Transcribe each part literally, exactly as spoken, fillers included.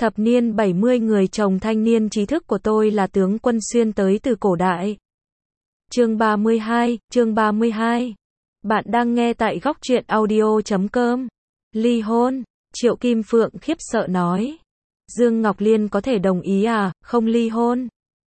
Thập niên bảy mươi người chồng thanh niên trí thức của tôi là tướng Quân Xuyên tới từ cổ đại. Chương ba mươi hai, chương ba mươi hai. Bạn đang nghe tại góc truyện audio chấm com. Ly hôn, Triệu Kim Phượng khiếp sợ nói. Dương Ngọc Liên có thể đồng ý à, không ly hôn.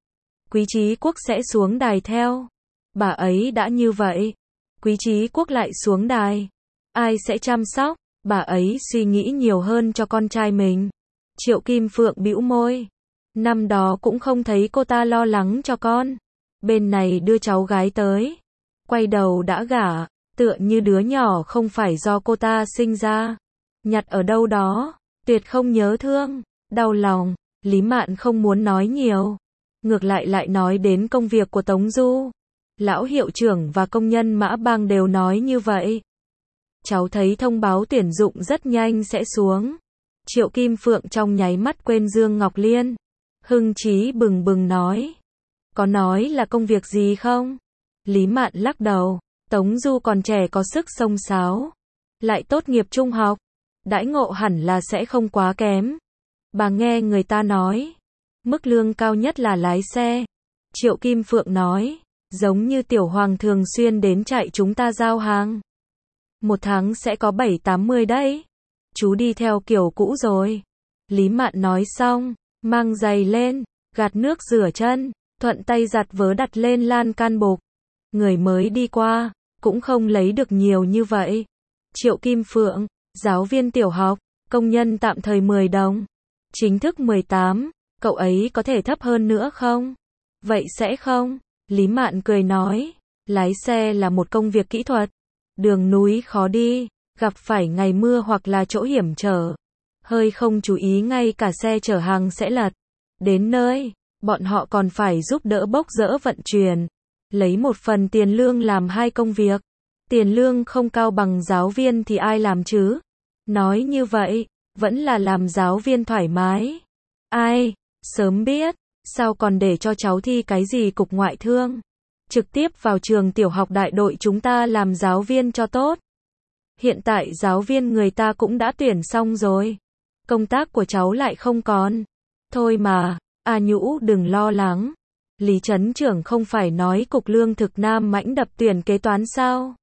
Quý Chí Quốc sẽ xuống đài theo. Bà ấy đã như vậy. Quý Chí Quốc lại xuống đài. Ai sẽ chăm sóc? Bà ấy suy nghĩ nhiều hơn cho con trai mình. Triệu Kim Phượng bĩu môi. Năm đó cũng không thấy cô ta lo lắng cho con. Bên này đưa cháu gái tới. Quay đầu đã gả, tựa như đứa nhỏ không phải do cô ta sinh ra. Nhặt ở đâu đó, tuyệt không nhớ thương, đau lòng. Lý Mạn không muốn nói nhiều. Ngược lại lại nói đến công việc của Tống Du. Lão hiệu trưởng và công nhân Mã Bang đều nói như vậy. Cháu thấy thông báo tuyển dụng rất nhanh sẽ xuống. Triệu Kim Phượng trong nháy mắt quên Dương Ngọc Liên. Hưng trí bừng bừng nói. Có nói là công việc gì không? Lý Mạn lắc đầu. Tống Du còn trẻ có sức xông xáo. Lại tốt nghiệp trung học. Đãi ngộ hẳn là sẽ không quá kém. Bà nghe người ta nói. Mức lương cao nhất là lái xe. Triệu Kim Phượng nói. Giống như Tiểu Hoàng thường xuyên đến chạy chúng ta giao hàng. Một tháng sẽ có bảy tám mươi đấy. Chú đi theo kiểu cũ rồi. Lý Mạn nói xong, mang giày lên, gạt nước rửa chân, thuận tay giặt vớ đặt lên lan can bục. Người mới đi qua, cũng không lấy được nhiều như vậy. Triệu Kim Phượng, giáo viên tiểu học, công nhân tạm thời mười đồng. Chính thức mười tám, cậu ấy có thể thấp hơn nữa không? Vậy sẽ không? Lý Mạn cười nói, lái xe là một công việc kỹ thuật. Đường núi khó đi, gặp phải ngày mưa hoặc là chỗ hiểm trở. Hơi không chú ý ngay cả xe chở hàng sẽ lật. Đến nơi, bọn họ còn phải giúp đỡ bốc dỡ vận chuyển. Lấy một phần tiền lương làm hai công việc. Tiền lương không cao bằng giáo viên thì ai làm chứ? Nói như vậy, vẫn là làm giáo viên thoải mái. Ai, sớm biết, sao còn để cho cháu thi cái gì cục ngoại thương? Trực tiếp vào trường tiểu học đại đội chúng ta làm giáo viên cho tốt. Hiện tại giáo viên người ta cũng đã tuyển xong rồi. Công tác của cháu lại không còn. Thôi mà, A Nhũ đừng lo lắng. Lý Trấn Trưởng không phải nói cục lương thực Nam Mãnh đập tuyển kế toán sao?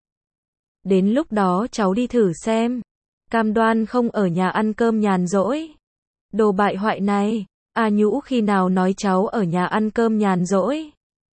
Đến lúc đó cháu đi thử xem. Cam đoan không ở nhà ăn cơm nhàn rỗi. Đồ bại hoại này, A Nhũ khi nào nói cháu ở nhà ăn cơm nhàn rỗi?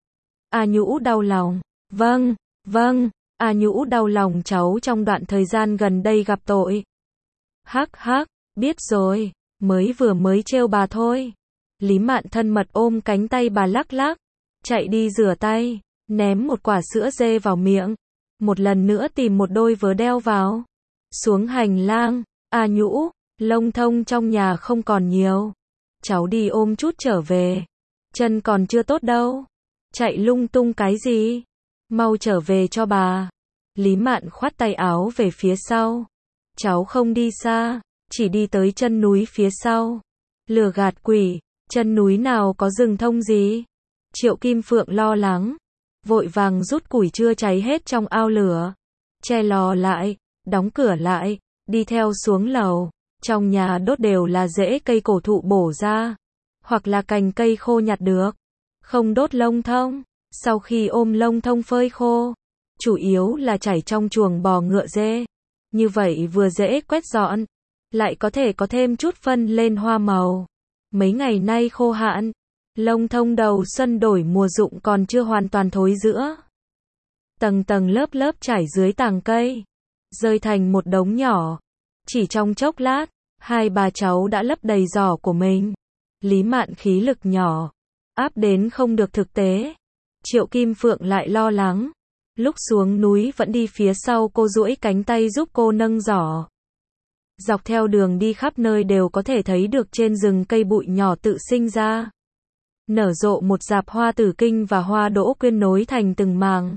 A Nhũ đau lòng. Vâng, vâng. A Nhũ đau lòng cháu trong đoạn thời gian gần đây gặp tội. Hắc hắc, biết rồi, mới vừa mới trêu bà thôi. Lý Mạn thân mật ôm cánh tay bà lắc lắc, chạy đi rửa tay, ném một quả sữa dê vào miệng, một lần nữa tìm một đôi vớ đeo vào. Xuống hành lang, A Nhũ, lông thông trong nhà không còn nhiều. Cháu đi ôm chút trở về. Chân còn chưa tốt đâu. Chạy lung tung cái gì? Mau trở về cho bà. Lý Mạn khoát tay áo về phía sau. Cháu không đi xa, chỉ đi tới chân núi phía sau. Lừa gạt quỷ, chân núi nào có rừng thông gì? Triệu Kim Phượng lo lắng, vội vàng rút củi chưa cháy hết trong ao lửa, che lò lại, đóng cửa lại, đi theo xuống lầu. Trong nhà đốt đều là rễ cây cổ thụ bổ ra, hoặc là cành cây khô nhặt được. Không đốt lông thông, sau khi ôm lông thông phơi khô, chủ yếu là chảy trong chuồng bò ngựa dê. Như vậy vừa dễ quét dọn, lại có thể có thêm chút phân lên hoa màu. Mấy ngày nay khô hạn, lông thông đầu xuân đổi mùa rụng còn chưa hoàn toàn thối rữa. Tầng tầng lớp lớp trải dưới tàng cây, rơi thành một đống nhỏ. Chỉ trong chốc lát, hai bà cháu đã lấp đầy giỏ của mình. Lý Mạn khí lực nhỏ, áp đến không được thực tế. Triệu Kim Phượng lại lo lắng. Lúc xuống núi vẫn đi phía sau cô duỗi cánh tay giúp cô nâng giỏ. Dọc theo đường đi khắp nơi đều có thể thấy được trên rừng cây bụi nhỏ tự sinh ra. Nở rộ một rạp hoa tử kinh và hoa đỗ quyên nối thành từng màng.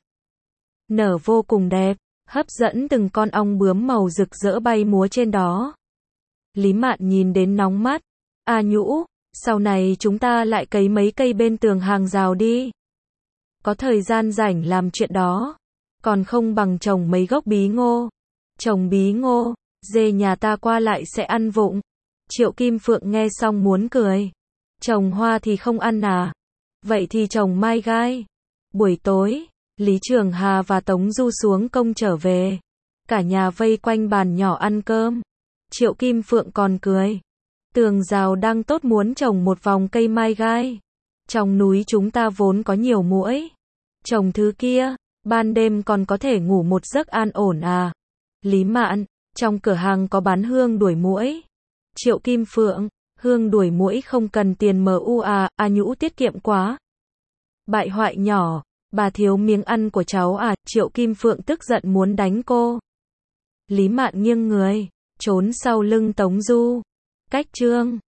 Nở vô cùng đẹp, hấp dẫn từng con ong bướm màu rực rỡ bay múa trên đó. Lý Mạn nhìn đến nóng mắt. A Nhũ, sau này chúng ta lại cấy mấy cây bên tường hàng rào đi. Có thời gian rảnh làm chuyện đó, còn không bằng trồng mấy gốc bí ngô. Trồng bí ngô, dê nhà ta qua lại sẽ ăn vụng. Triệu Kim Phượng nghe xong muốn cười. Trồng hoa thì không ăn à? Vậy thì trồng mai gai. Buổi tối, Lý Trường Hà và Tống Du xuống công trở về. Cả nhà vây quanh bàn nhỏ ăn cơm. Triệu Kim Phượng còn cười. Tường rào đang tốt muốn trồng một vòng cây mai gai. Trong núi chúng ta vốn có nhiều muỗi. Trồng thứ kia, ban đêm còn có thể ngủ một giấc an ổn à. Lý Mạn, trong cửa hàng có bán hương đuổi muỗi. Triệu Kim Phượng, hương đuổi muỗi không cần tiền mu à, à nhũ tiết kiệm quá. Bại hoại nhỏ, bà thiếu miếng ăn của cháu à, Triệu Kim Phượng tức giận muốn đánh cô. Lý Mạn nghiêng người, trốn sau lưng Tống Du. Cách trương.